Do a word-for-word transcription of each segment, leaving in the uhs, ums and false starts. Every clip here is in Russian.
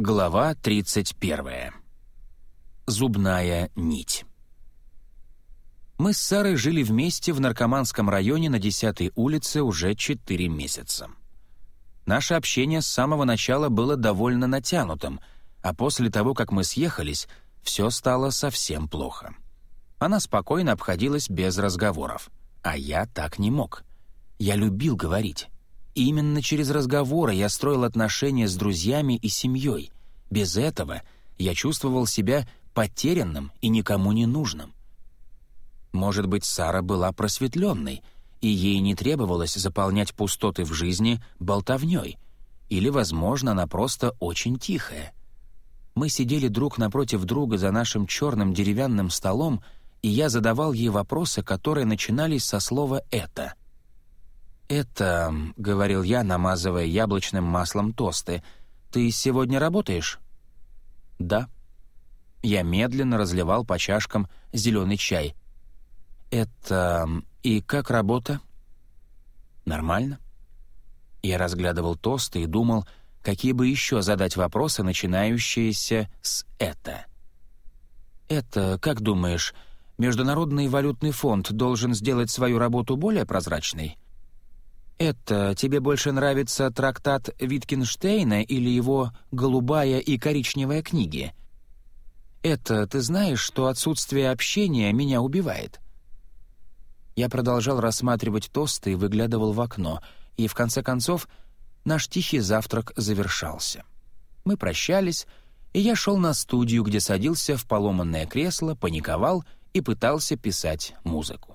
Глава тридцать первая. Зубная нить. Мы с Сарой жили вместе в наркоманском районе на десятой улице уже четыре месяца. Наше общение с самого начала было довольно натянутым, а после того, как мы съехались, все стало совсем плохо. Она спокойно обходилась без разговоров, а я так не мог. Я любил говорить. И именно через разговоры я строил отношения с друзьями и семьей. Без этого я чувствовал себя потерянным и никому не нужным. Может быть, Сара была просветленной, и ей не требовалось заполнять пустоты в жизни болтовней. Или, возможно, она просто очень тихая. Мы сидели друг напротив друга за нашим черным деревянным столом, и я задавал ей вопросы, которые начинались со слова «это». «Это», — говорил я, намазывая яблочным маслом тосты, — «ты сегодня работаешь?» «Да». Я медленно разливал по чашкам зеленый чай. «Это... и как работа?» «Нормально». Я разглядывал тосты и думал, какие бы еще задать вопросы, начинающиеся с «это». «Это, как думаешь, Международный валютный фонд должен сделать свою работу более прозрачной?» «Это тебе больше нравится трактат Виткенштейна или его «Голубая и коричневая книги»?» «Это ты знаешь, что отсутствие общения меня убивает?» Я продолжал рассматривать тосты и выглядывал в окно, и, в конце концов, наш тихий завтрак завершался. Мы прощались, и я шел на студию, где садился в поломанное кресло, паниковал и пытался писать музыку.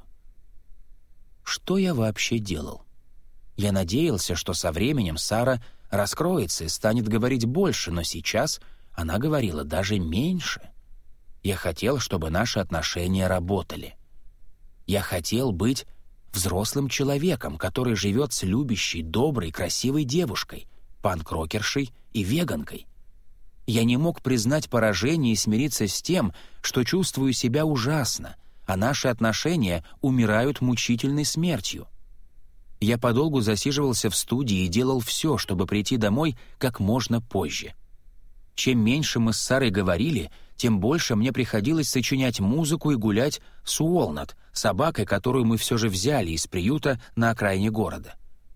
Что я вообще делал? Я надеялся, что со временем Сара раскроется и станет говорить больше, но сейчас она говорила даже меньше. Я хотел, чтобы наши отношения работали. Я хотел быть взрослым человеком, который живет с любящей, доброй, красивой девушкой, панк-рокершей и веганкой. Я не мог признать поражение и смириться с тем, что чувствую себя ужасно, а наши отношения умирают мучительной смертью. Я подолгу засиживался в студии и делал все, чтобы прийти домой как можно позже. Чем меньше мы с Сарой говорили, тем больше мне приходилось сочинять музыку и гулять с Уолнат, собакой, которую мы все же взяли из приюта на окраине города.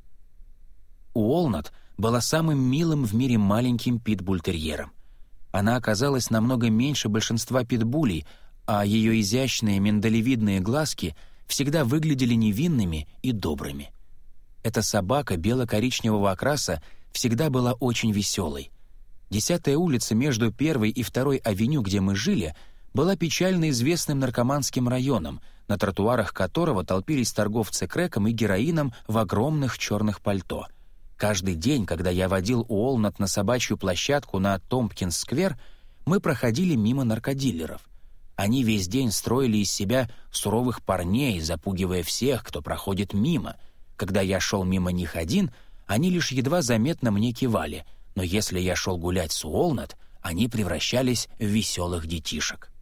Уолнат была самым милым в мире маленьким питбуль-терьером. Она оказалась намного меньше большинства питбулей, а ее изящные миндалевидные глазки всегда выглядели невинными и добрыми. Эта собака бело-коричневого окраса всегда была очень веселой. Десятая улица между первой и второй авеню, где мы жили, была печально известным наркоманским районом, на тротуарах которого толпились торговцы крэком и героином в огромных черных пальто. Каждый день, когда я водил Уолнат на собачью площадку на Томпкинс-сквер, мы проходили мимо наркодилеров. Они весь день строили из себя суровых парней, запугивая всех, кто проходит мимо. Когда я шел мимо них один, они лишь едва заметно мне кивали, но если я шел гулять с Уолнат, они превращались в веселых детишек.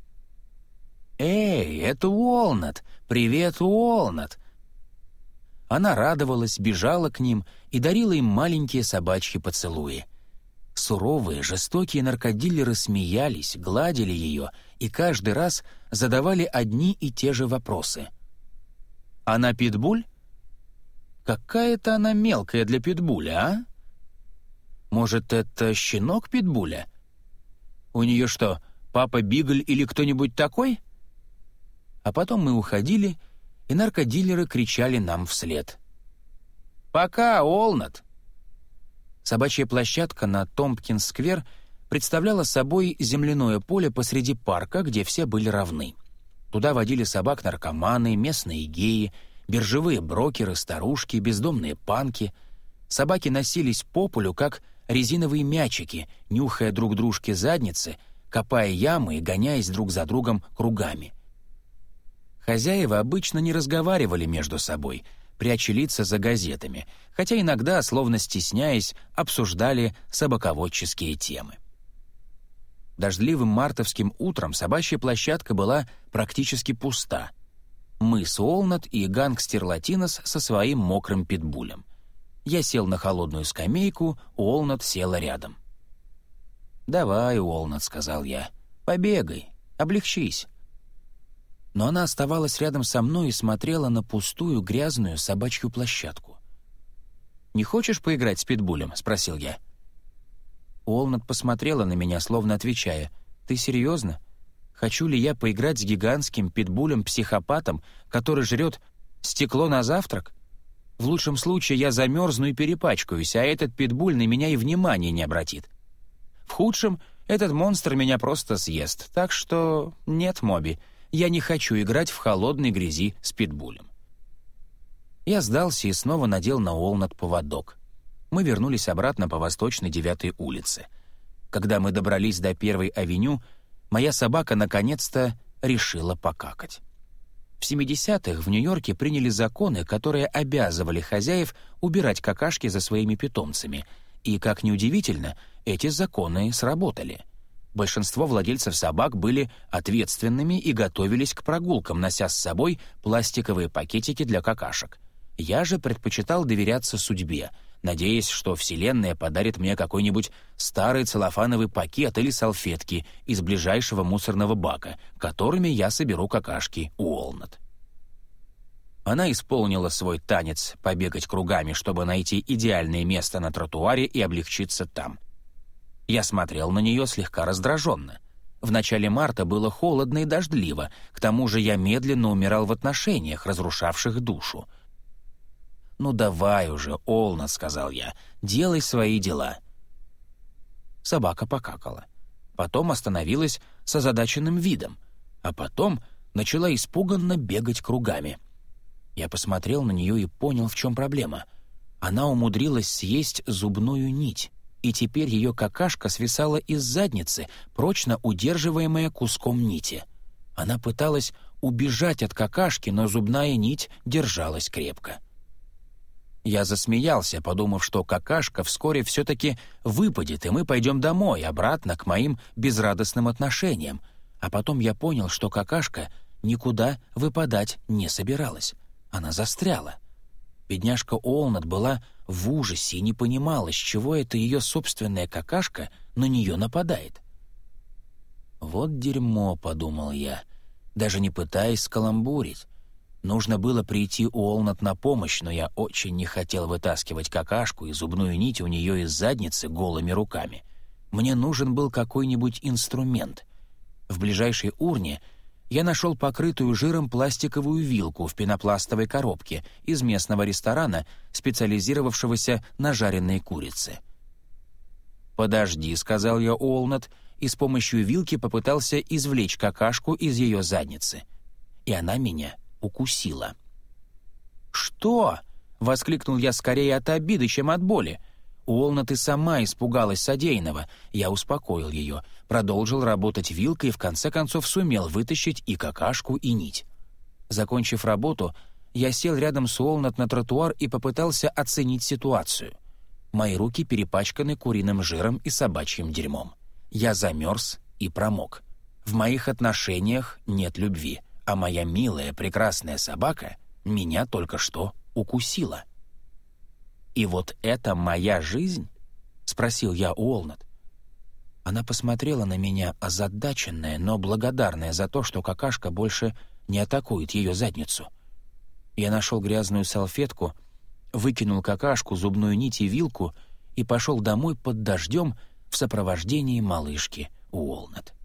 «Эй, это Уолнат! Привет, Уолнат!» Она радовалась, бежала к ним и дарила им маленькие собачьи поцелуи. Суровые, жестокие наркодилеры смеялись, гладили ее и каждый раз задавали одни и те же вопросы. «Она питбуль? Какая-то она мелкая для питбуля, а? Может, это щенок питбуля? У нее что, папа Бигль или кто-нибудь такой?» А потом мы уходили, и наркодилеры кричали нам вслед. «Пока, Уолнат!» Собачья площадка на Томпкинс-сквер представляла собой земляное поле посреди парка, где все были равны. Туда водили собак наркоманы, местные геи, биржевые брокеры, старушки, бездомные панки. Собаки носились по полю, как резиновые мячики, нюхая друг дружке задницы, копая ямы и гоняясь друг за другом кругами. Хозяева обычно не разговаривали между собой, пряча лица за газетами, хотя иногда, словно стесняясь, обсуждали собаководческие темы. Дождливым мартовским утром собачья площадка была практически пуста. Мы с Уолнат и гангстер Латинос со своим мокрым питбулем. Я сел на холодную скамейку, Уолнат села рядом. «Давай, Уолнет», — сказал я, — «побегай, облегчись». Но она оставалась рядом со мной и смотрела на пустую грязную собачью площадку. «Не хочешь поиграть с питбулем?» — спросил я. Уолнет посмотрела на меня, словно отвечая, «Ты серьезно? Хочу ли я поиграть с гигантским питбулем-психопатом, который жрет стекло на завтрак? В лучшем случае я замерзну и перепачкаюсь, а этот питбуль на меня и внимания не обратит. В худшем этот монстр меня просто съест, так что нет, Моби, я не хочу играть в холодной грязи с питбулем». Я сдался и снова надел на Уолнет поводок. Мы вернулись обратно по Восточной девятой улице. Когда мы добрались до Первой авеню, моя собака наконец-то решила покакать. В семидесятых в Нью-Йорке приняли законы, которые обязывали хозяев убирать какашки за своими питомцами, и, как ни удивительно, эти законы сработали. Большинство владельцев собак были ответственными и готовились к прогулкам, нося с собой пластиковые пакетики для какашек. Я же предпочитал доверяться судьбе, надеясь, что Вселенная подарит мне какой-нибудь старый целлофановый пакет или салфетки из ближайшего мусорного бака, которыми я соберу какашки Уолнет. Она исполнила свой танец побегать кругами, чтобы найти идеальное место на тротуаре и облегчиться там. Я смотрел на нее слегка раздраженно. В начале марта было холодно и дождливо, к тому же я медленно умирал в отношениях, разрушавших душу. «Ну давай уже, Уолнет», — сказал я, — «делай свои дела». Собака покакала. Потом остановилась с озадаченным видом, а потом начала испуганно бегать кругами. Я посмотрел на нее и понял, в чем проблема. Она умудрилась съесть зубную нить, и теперь ее какашка свисала из задницы, прочно удерживаемая куском нити. Она пыталась убежать от какашки, но зубная нить держалась крепко. Я засмеялся, подумав, что какашка вскоре все-таки выпадет, и мы пойдем домой, обратно к моим безрадостным отношениям. А потом я понял, что какашка никуда выпадать не собиралась. Она застряла. Бедняжка Уолнет была в ужасе и не понимала, с чего это ее собственная какашка на нее нападает. «Вот дерьмо», — подумал я, даже не пытаясь скаламбурить. Нужно было прийти Уолнет на помощь, но я очень не хотел вытаскивать какашку и зубную нить у нее из задницы голыми руками. Мне нужен был какой-нибудь инструмент. В ближайшей урне я нашел покрытую жиром пластиковую вилку в пенопластовой коробке из местного ресторана, специализировавшегося на жареной курице. «Подожди», — сказал я Уолнет, и с помощью вилки попытался извлечь какашку из ее задницы. И она меня укусила. «Что?» — воскликнул я скорее от обиды, чем от боли. Уолнет и сама испугалась содеянного. Я успокоил ее, продолжил работать вилкой и в конце концов сумел вытащить и какашку, и нить. Закончив работу, я сел рядом с Уолнет на тротуар и попытался оценить ситуацию. Мои руки перепачканы куриным жиром и собачьим дерьмом. Я замерз и промок. В моих отношениях нет любви, а моя милая, прекрасная собака меня только что укусила. «И вот это моя жизнь?» — спросил я Уолнет. Она посмотрела на меня озадаченная, но благодарная за то, что какашка больше не атакует ее задницу. Я нашел грязную салфетку, выкинул какашку, зубную нить и вилку и пошел домой под дождем в сопровождении малышки Уолнет.